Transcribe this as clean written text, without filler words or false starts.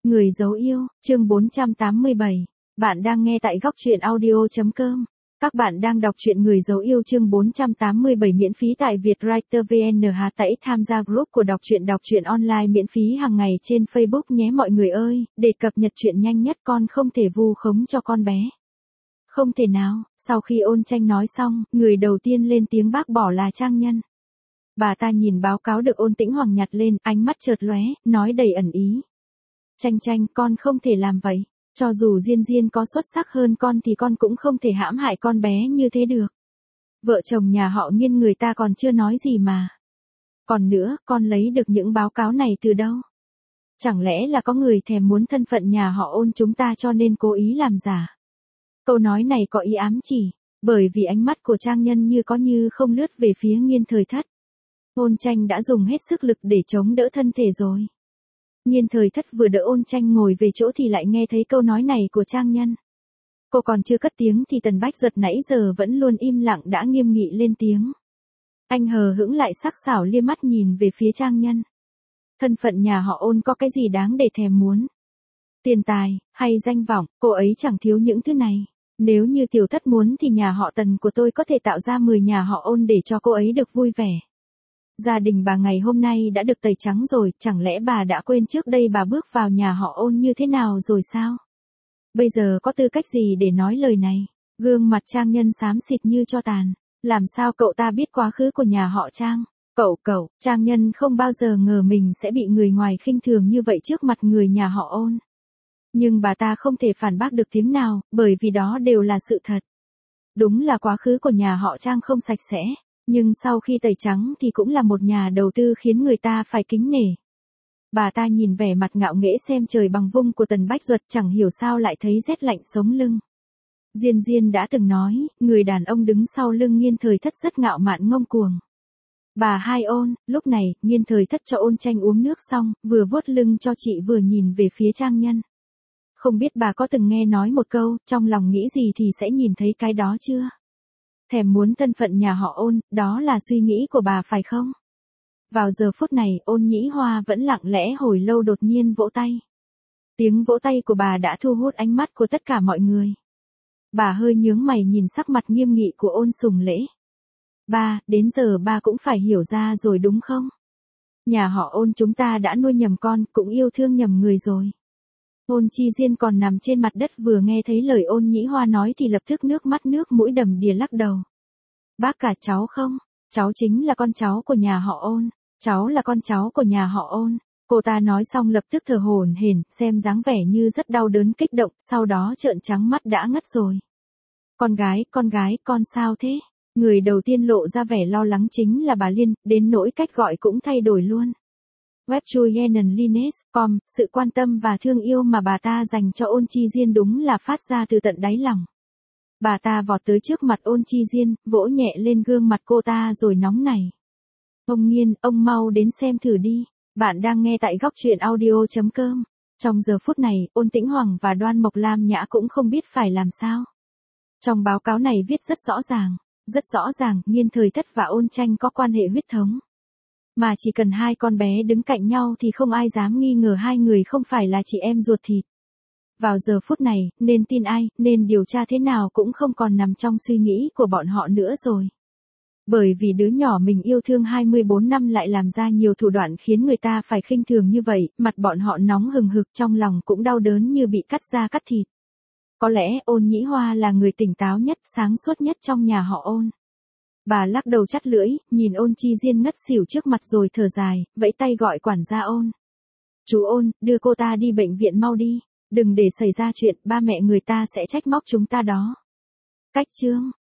Người dấu yêu, chương 487. Bạn đang nghe tại góc truyện audio.com. Các bạn đang đọc truyện Người dấu yêu chương 487 miễn phí tại Vietwriter VN. Hãy tham gia group của đọc truyện online miễn phí hàng ngày trên Facebook nhé mọi người ơi, để cập nhật truyện nhanh nhất. Con không thể vu khống cho con bé. Không thể nào. Sau khi Ôn Tranh nói xong, người đầu tiên lên tiếng bác bỏ là Trang Nhân. Bà ta nhìn báo cáo được Ôn Tĩnh Hoàng nhặt lên, ánh mắt chợt lóe, nói đầy ẩn ý. Tranh, con không thể làm vậy. Cho dù Diên có xuất sắc hơn con thì con cũng không thể hãm hại con bé như thế được. Vợ chồng nhà họ Nghiên người ta còn chưa nói gì mà. Còn nữa, con lấy được những báo cáo này từ đâu? Chẳng lẽ là có người thèm muốn thân phận nhà họ Ôn chúng ta cho nên cố ý làm giả? Câu nói này có ý ám chỉ, bởi vì ánh mắt của Trang Nhân như có như không lướt về phía Nghiên Thời Thất. Ôn Tranh đã dùng hết sức lực để chống đỡ thân thể rồi. Nghiên Thời Thất vừa đỡ Ôn Tranh ngồi về chỗ thì lại nghe thấy câu nói này của Trang Nhân. Cô còn chưa cất tiếng thì Tần Bách Duật nãy giờ vẫn luôn im lặng đã nghiêm nghị lên tiếng. Anh hờ hững lại sắc sảo liếc mắt nhìn về phía Trang Nhân. Thân phận nhà họ Ôn có cái gì đáng để thèm muốn? Tiền tài, hay danh vọng, cô ấy chẳng thiếu những thứ này. Nếu như Tiểu Thất muốn thì nhà họ Tần của tôi có thể tạo ra 10 nhà họ Ôn để cho cô ấy được vui vẻ. Gia đình bà ngày hôm nay đã được tẩy trắng rồi, chẳng lẽ bà đã quên trước đây bà bước vào nhà họ Ôn như thế nào rồi sao? Bây giờ có tư cách gì để nói lời này? Gương mặt Trang Nhân xám xịt như tro tàn. Làm sao cậu ta biết quá khứ của nhà họ Trang? Cậu, Trang Nhân không bao giờ ngờ mình sẽ bị người ngoài khinh thường như vậy trước mặt người nhà họ Ôn. Nhưng bà ta không thể phản bác được tiếng nào, bởi vì đó đều là sự thật. Đúng là quá khứ của nhà họ Trang không sạch sẽ. Nhưng sau khi tẩy trắng thì cũng là một nhà đầu tư khiến người ta phải kính nể. Bà ta nhìn vẻ mặt ngạo nghễ xem trời bằng vung của Tần Bách Duật chẳng hiểu sao lại thấy rét lạnh sống lưng. Diên đã từng nói, người đàn ông đứng sau lưng Nghiên Thời Thất rất ngạo mạn ngông cuồng. Bà hai Ôn, lúc này, Nghiên Thời Thất cho Ôn Tranh uống nước xong, vừa vuốt lưng cho chị vừa nhìn về phía Trang Nhân. Không biết bà có từng nghe nói một câu, trong lòng nghĩ gì thì sẽ nhìn thấy cái đó chưa? Thèm muốn thân phận nhà họ Ôn, đó là suy nghĩ của bà phải không? Vào giờ phút này, Ôn Nhĩ Hoa vẫn lặng lẽ hồi lâu đột nhiên vỗ tay. Tiếng vỗ tay của bà đã thu hút ánh mắt của tất cả mọi người. Bà hơi nhướng mày nhìn sắc mặt nghiêm nghị của Ôn Sùng Lễ. Ba, đến giờ ba cũng phải hiểu ra rồi đúng không? Nhà họ Ôn chúng ta đã nuôi nhầm con, cũng yêu thương nhầm người rồi. Ôn Chi Diên còn nằm trên mặt đất vừa nghe thấy lời Ôn Nhĩ Hoa nói thì lập tức nước mắt nước mũi đầm đìa lắc đầu. Bác cả cháu không? Cháu chính là con cháu của nhà họ Ôn. Cháu là con cháu của nhà họ Ôn. Cô ta nói xong lập tức thở hổn hển, xem dáng vẻ như rất đau đớn kích động, sau đó trợn trắng mắt đã ngất rồi. Con gái, con sao thế? Người đầu tiên lộ ra vẻ lo lắng chính là bà Liên, đến nỗi cách gọi cũng thay đổi luôn. Web Julianlines.com, sự quan tâm và thương yêu mà bà ta dành cho Ôn Chi Diên đúng là phát ra từ tận đáy lòng. Bà ta vọt tới trước mặt Ôn Chi Diên, vỗ nhẹ lên gương mặt cô ta rồi nóng nảy. Ông Nghiên, ông mau đến xem thử đi. Bạn đang nghe tại góc truyện audio.com. Trong giờ phút này, Ôn Tĩnh Hoàng và Đoan Mộc Lam Nhã cũng không biết phải làm sao. Trong báo cáo này viết rất rõ ràng, Nghiên Thời Thất và Ôn Tranh có quan hệ huyết thống. Mà chỉ cần hai con bé đứng cạnh nhau thì không ai dám nghi ngờ hai người không phải là chị em ruột thịt. Vào giờ phút này, nên tin ai, nên điều tra thế nào cũng không còn nằm trong suy nghĩ của bọn họ nữa rồi. Bởi vì đứa nhỏ mình yêu thương 24 năm lại làm ra nhiều thủ đoạn khiến người ta phải khinh thường như vậy, mặt bọn họ nóng hừng hực trong lòng cũng đau đớn như bị cắt da cắt thịt. Có lẽ Ôn Nhĩ Hoa là người tỉnh táo nhất, sáng suốt nhất trong nhà họ Ôn. Bà lắc đầu chắt lưỡi, nhìn Ôn Chi Diên ngất xỉu trước mặt rồi thở dài, vẫy tay gọi quản gia Ôn. Chú Ôn, đưa cô ta đi bệnh viện mau đi, đừng để xảy ra chuyện, ba mẹ người ta sẽ trách móc chúng ta đó. Cách chương